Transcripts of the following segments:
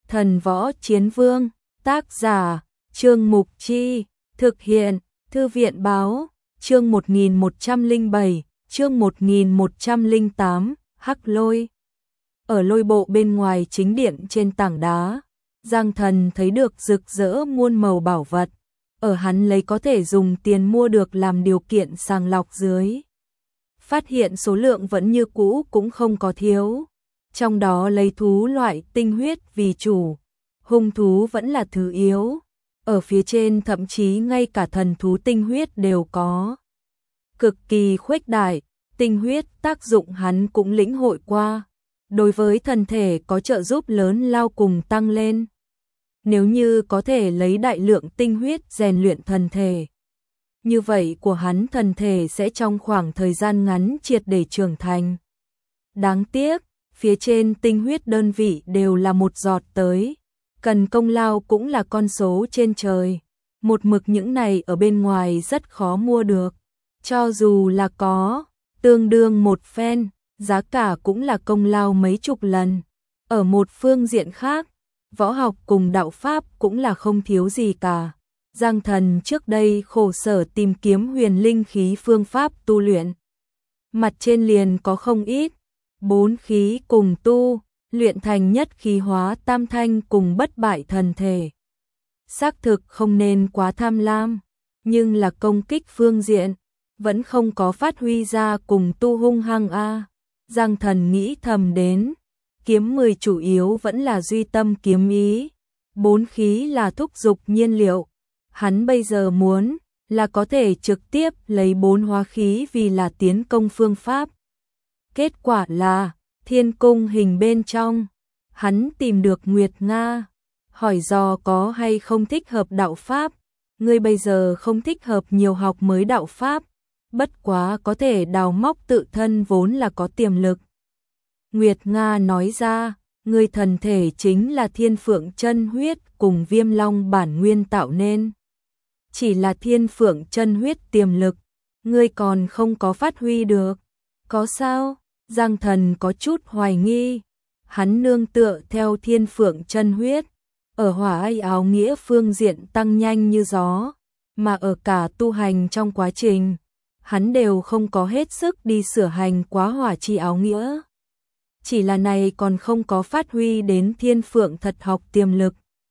Thần Võ Chiến Vương, tác giả, Trương Mục Chi, thực hiện, Thư viện Báo, chương 1107, chương 1108, Hắc Lôi. Ở lôi bộ bên ngoài chính điện trên tảng đá, Giang Thần thấy được rực rỡ muôn màu bảo vật, ở hắn lấy có thể dùng tiền mua được làm điều kiện sàng lọc dưới. Phát hiện số lượng vẫn như cũ cũng không có thiếu, trong đó lấy thú loại tinh huyết vì chủ, hung thú vẫn là thứ yếu, ở phía trên thậm chí ngay cả thần thú tinh huyết đều có. Cực kỳ khuếch đại, tinh huyết tác dụng hắn cũng lĩnh hội qua, đối với thân thể có trợ giúp lớn lao cùng tăng lên. Nếu như có thể lấy đại lượng tinh huyết rèn luyện thân thể, như vậy của hắn thân thể sẽ trong khoảng thời gian ngắn triệt để trưởng thành. Đáng tiếc, phía trên tinh huyết đơn vị đều là một giọt tới, cần công lao cũng là con số trên trời. Một mực những này ở bên ngoài rất khó mua được, cho dù là có, tương đương một phen, giá cả cũng là công lao mấy chục lần. Ở một phương diện khác, võ học cùng đạo pháp cũng là không thiếu gì cả. Giang Thần trước đây khổ sở tìm kiếm huyền linh khí phương pháp tu luyện. Mặt trên liền có không ít, 4 khí cùng tu, luyện thành nhất khí hóa tam thanh cùng bất bại thần thể. Xác thực không nên quá tham lam, nhưng là công kích phương diện, vẫn không có phát huy ra cùng tu hung hăng a. Giang Thần nghĩ thầm đến, kiếm 10 chủ yếu vẫn là duy tâm kiếm ý, 4 khí là thúc dục nhiên liệu. Hắn bây giờ muốn là có thể trực tiếp lấy 4 hóa khí vì là tiến công phương pháp. Kết quả là, thiên cung hình bên trong, hắn tìm được Nguyệt Nga, hỏi dò có hay không thích hợp đạo pháp. Ngươi bây giờ không thích hợp nhiều học mới đạo pháp, bất quá có thể đào móc tự thân vốn là có tiềm lực. Nguyệt Nga nói ra, ngươi thần thể chính là thiên phượng chân huyết cùng viêm long bản nguyên tạo nên. Chỉ là thiên phượng chân huyết tiềm lực, ngươi còn không có phát huy được. Có sao? Giang Thần có chút hoài nghi. Hắn nương tựa theo thiên phượng chân huyết, ở hỏa ai áo nghĩa phương diện tăng nhanh như gió, mà ở cả tu hành trong quá trình, hắn đều không có hết sức đi sửa hành quá hỏa chi áo nghĩa. Chỉ là này còn không có phát huy đến thiên phượng thật học tiềm lực.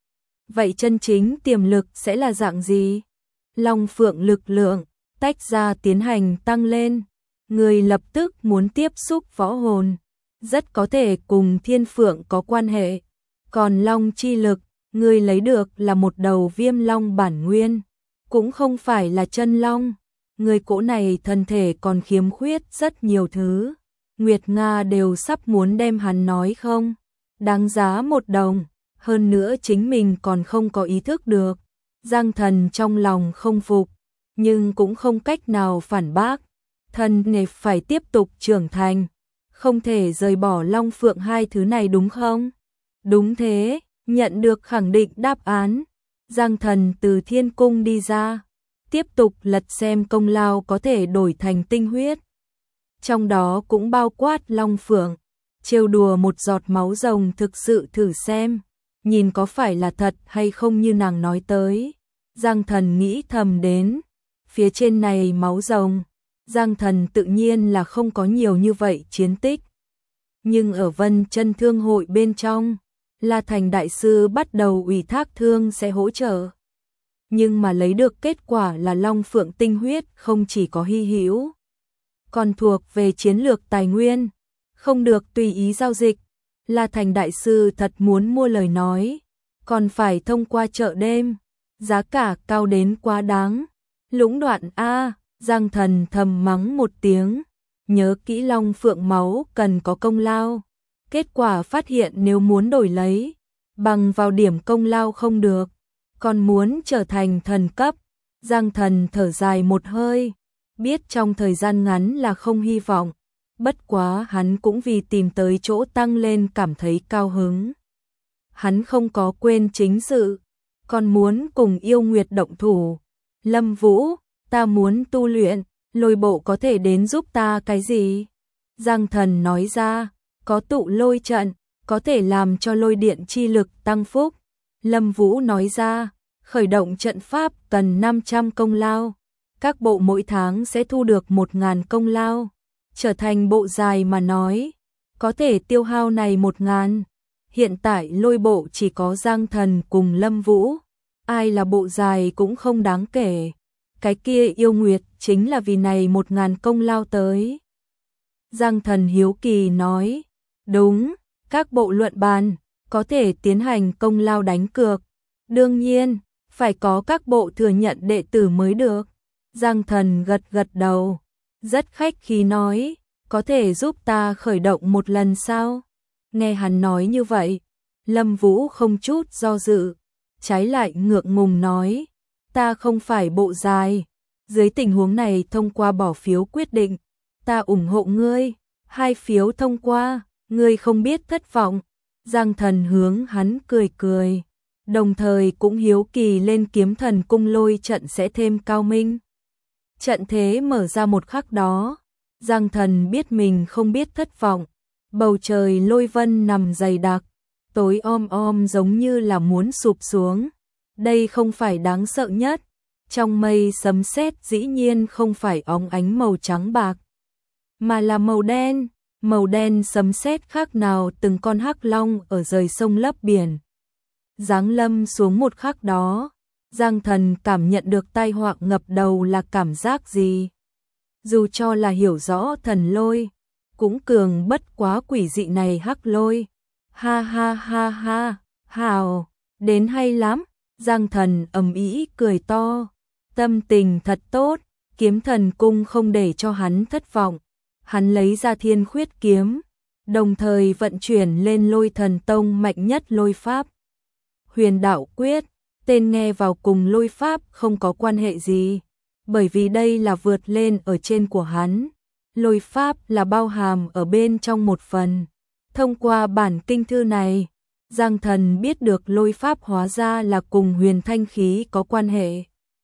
Vậy chân chính tiềm lực sẽ là dạng gì? Long phượng lực lượng, tách ra tiến hành tăng lên. Người lập tức muốn tiếp xúc võ hồn, rất có thể cùng thiên phượng có quan hệ. Còn long chi lực, người lấy được là một đầu viêm long bản nguyên, cũng không phải là chân long. Người cỗ này thân thể còn khiếm khuyết rất nhiều thứ. Nguyệt Nga đều sắp muốn đem hắn nói không đáng giá 1 đồng, hơn nữa chính mình còn không có ý thức được. Giang Thần trong lòng không phục, nhưng cũng không cách nào phản bác. Thân nệp phải tiếp tục trưởng thành, không thể rời bỏ long phượng hai thứ này đúng không? Đúng thế, nhận được khẳng định đáp án. Giang Thần từ thiên cung đi ra, tiếp tục lật xem công lao có thể đổi thành tinh huyết. Trong đó cũng bao quát long phượng, trêu đùa một giọt máu rồng thực sự thử xem, nhìn có phải là thật hay không như nàng nói tới. Giang Thần nghĩ thầm đến, phía trên này máu rồng, Giang Thần tự nhiên là không có nhiều như vậy chiến tích. Nhưng ở Vân Chân Thương hội bên trong, La Thành đại sư bắt đầu ủy thác thương sẽ hỗ trợ. Nhưng mà lấy được kết quả là long phượng tinh huyết không chỉ có hy hữu, còn thuộc về chiến lược tài nguyên, không được tùy ý giao dịch. La Thành đại sư thật muốn mua lời nói, còn phải thông qua chợ đêm, giá cả cao đến quá đáng. Lũng đoạn a. Giang Thần thầm mắng một tiếng, nhớ kỹ long phượng máu cần có công lao. Kết quả phát hiện nếu muốn đổi lấy, bằng vào điểm công lao không được, còn muốn trở thành thần cấp. Giang Thần thở dài một hơi, biết trong thời gian ngắn là không hy vọng, bất quá hắn cũng vì tìm tới chỗ tăng lên cảm thấy cao hứng. Hắn không có quên chính sự, còn muốn cùng yêu nguyệt động thủ. Lâm Vũ, ta muốn tu luyện, lôi bộ có thể đến giúp ta cái gì? Giang Thần nói ra, có tụ lôi trận, có thể làm cho lôi điện chi lực tăng phúc. Lâm Vũ nói ra, khởi động trận pháp cần 500 công lao. Các bộ mỗi tháng sẽ thu được 1.000 công lao. Trở thành bộ dài mà nói, có thể tiêu hao này 1.000. Hiện tại lôi bộ chỉ có Giang Thần cùng Lâm Vũ. Ai là bộ dài cũng không đáng kể. Cái kia yêu nguyệt chính là vì này 1.000 công lao tới. Giang Thần hiếu kỳ nói, đúng, các bộ luận bàn, có thể tiến hành công lao đánh cược. Đương nhiên, phải có các bộ thừa nhận đệ tử mới được. Giang Thần gật gật đầu, rất khách khí nói, có thể giúp ta khởi động một lần sao? Nghe hắn nói như vậy, Lâm Vũ không chút do dự, trái lại ngượng ngùng nói, ta không phải bộ dài. Dưới tình huống này thông qua bỏ phiếu quyết định, ta ủng hộ ngươi, 2 phiếu thông qua, ngươi không biết thất vọng. Giang Thần hướng hắn cười cười, đồng thời cũng hiếu kỳ lên Kiếm Thần cung lôi trận sẽ thêm cao minh. Trận thế mở ra một khắc đó, Giang Thần biết mình không biết thất vọng. Bầu trời lôi vân nằm dày đặc, tối om giống như là muốn sụp xuống. Đây không phải đáng sợ nhất. Trong mây sấm sét dĩ nhiên không phải óng ánh màu trắng bạc, mà là màu đen. Màu đen sấm sét khác nào từng con hắc long ở rời sông lấp biển. Giáng lâm xuống một khắc đó, Giang Thần cảm nhận được tai họa ngập đầu là cảm giác gì. Dù cho là hiểu rõ thần lôi, cũng cường bất quá quỷ dị này hắc lôi. Ha ha ha ha, hào, đến hay lắm. Giang Thần ầm ĩ cười to, tâm tình thật tốt. Kiếm Thần cung không để cho hắn thất vọng. Hắn lấy ra Thiên Khuyết kiếm, đồng thời vận chuyển lên Lôi Thần Tông mạnh nhất lôi pháp. Huyền Đạo Quyết, tên nghe vào cùng lôi pháp không có quan hệ gì, bởi vì đây là vượt lên ở trên của hắn. Lôi pháp là bao hàm ở bên trong một phần. Thông qua bản kinh thư này, Giang Thần biết được lôi pháp hóa ra là cùng huyền thanh khí có quan hệ.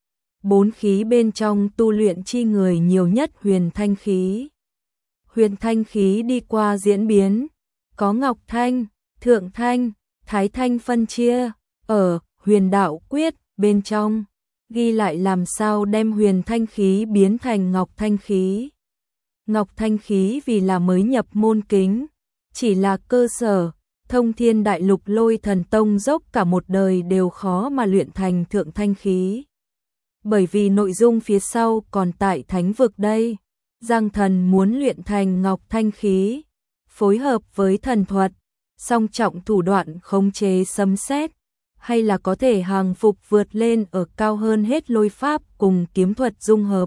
4 khí bên trong tu luyện chi người nhiều nhất huyền thanh khí. Huyền thanh khí đi qua diễn biến, có Ngọc Thanh, Thượng Thanh, Thái Thanh phân chia. Ở Huyền Đạo Quyết bên trong, ghi lại làm sao đem huyền thanh khí biến thành Ngọc Thanh khí. Ngọc Thanh khí vì là mới nhập môn kính, chỉ là cơ sở, thông thiên đại lục Lôi Thần Tông dốc cả một đời đều khó mà luyện thành Thượng Thanh khí. Bởi vì nội dung phía sau còn tại thánh vực đây. Giang Thần muốn luyện thành Ngọc Thanh khí, phối hợp với thần thuật, song trọng thủ đoạn khống chế sấm sét, hay là có thể hàng phục vượt lên ở cao hơn hết lôi pháp cùng kiếm thuật dung hợp.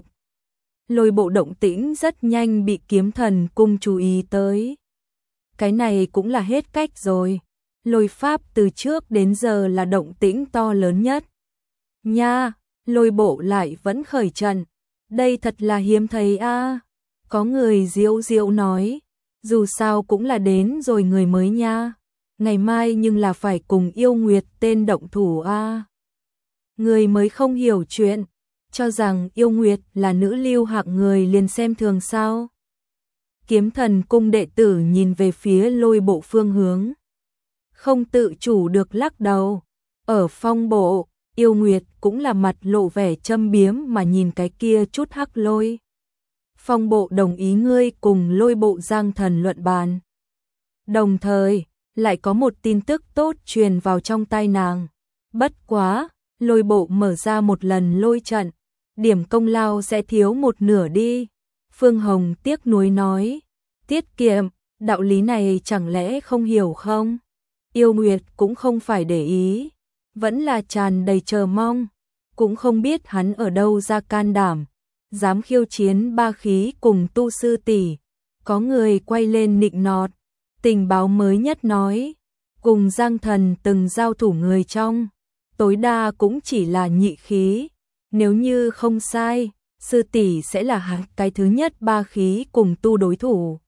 Lôi bộ động tĩnh rất nhanh bị Kiếm Thần cung chú ý tới. Cái này cũng là hết cách rồi. Lôi pháp từ trước đến giờ là động tĩnh to lớn nhất. Nha, lôi bộ lại vẫn khởi trận. Đây thật là hiếm thấy a. Có người diễu diễu nói, dù sao cũng là đến rồi người mới nha. Ngày mai nhưng là phải cùng yêu nguyệt tên động thủ a. Người mới không hiểu chuyện, cho rằng yêu nguyệt là nữ lưu hạng người liền xem thường sao. Kiếm Thần cung đệ tử nhìn về phía lôi bộ phương hướng, không tự chủ được lắc đầu. Ở phong bộ, yêu nguyệt cũng là mặt lộ vẻ châm biếm mà nhìn cái kia chút hắc lôi. Phong bộ đồng ý ngươi cùng lôi bộ Giang Thần luận bàn. Đồng thời, lại có một tin tức tốt truyền vào trong tai nàng. Bất quá, lôi bộ mở ra một lần lôi trận, điểm công lao sẽ thiếu một nửa đi. Phương Hồng tiếc nuối nói, tiết kiệm, đạo lý này chẳng lẽ không hiểu không? Yêu Nguyệt cũng không phải để ý, vẫn là tràn đầy chờ mong, cũng không biết hắn ở đâu ra can đảm, dám khiêu chiến ba khí cùng tu sư tỷ. Có người quay lên nịnh nọt, tình báo mới nhất nói, cùng Giang Thần từng giao thủ người trong, tối đa cũng chỉ là nhị khí, nếu như không sai, sư tỷ sẽ là cái thứ nhất ba khí cùng tu đối thủ.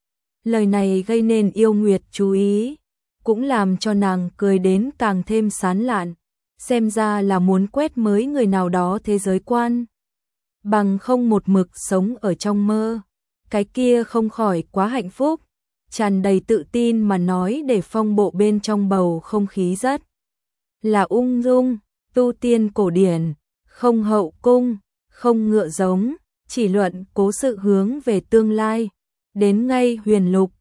Lời này gây nên Yêu Nguyệt chú ý, cũng làm cho nàng cười đến càng thêm sán lạn, xem ra là muốn quét mới người nào đó thế giới quan. Bằng không một mực sống ở trong mơ, cái kia không khỏi quá hạnh phúc. tràn đầy tự tin mà nói để phong bộ bên trong bầu không khí rất là ung dung, tu tiên cổ điển, không hậu cung, không ngựa giống, chỉ luận cố sự hướng về tương lai. Đến ngay huyền lục,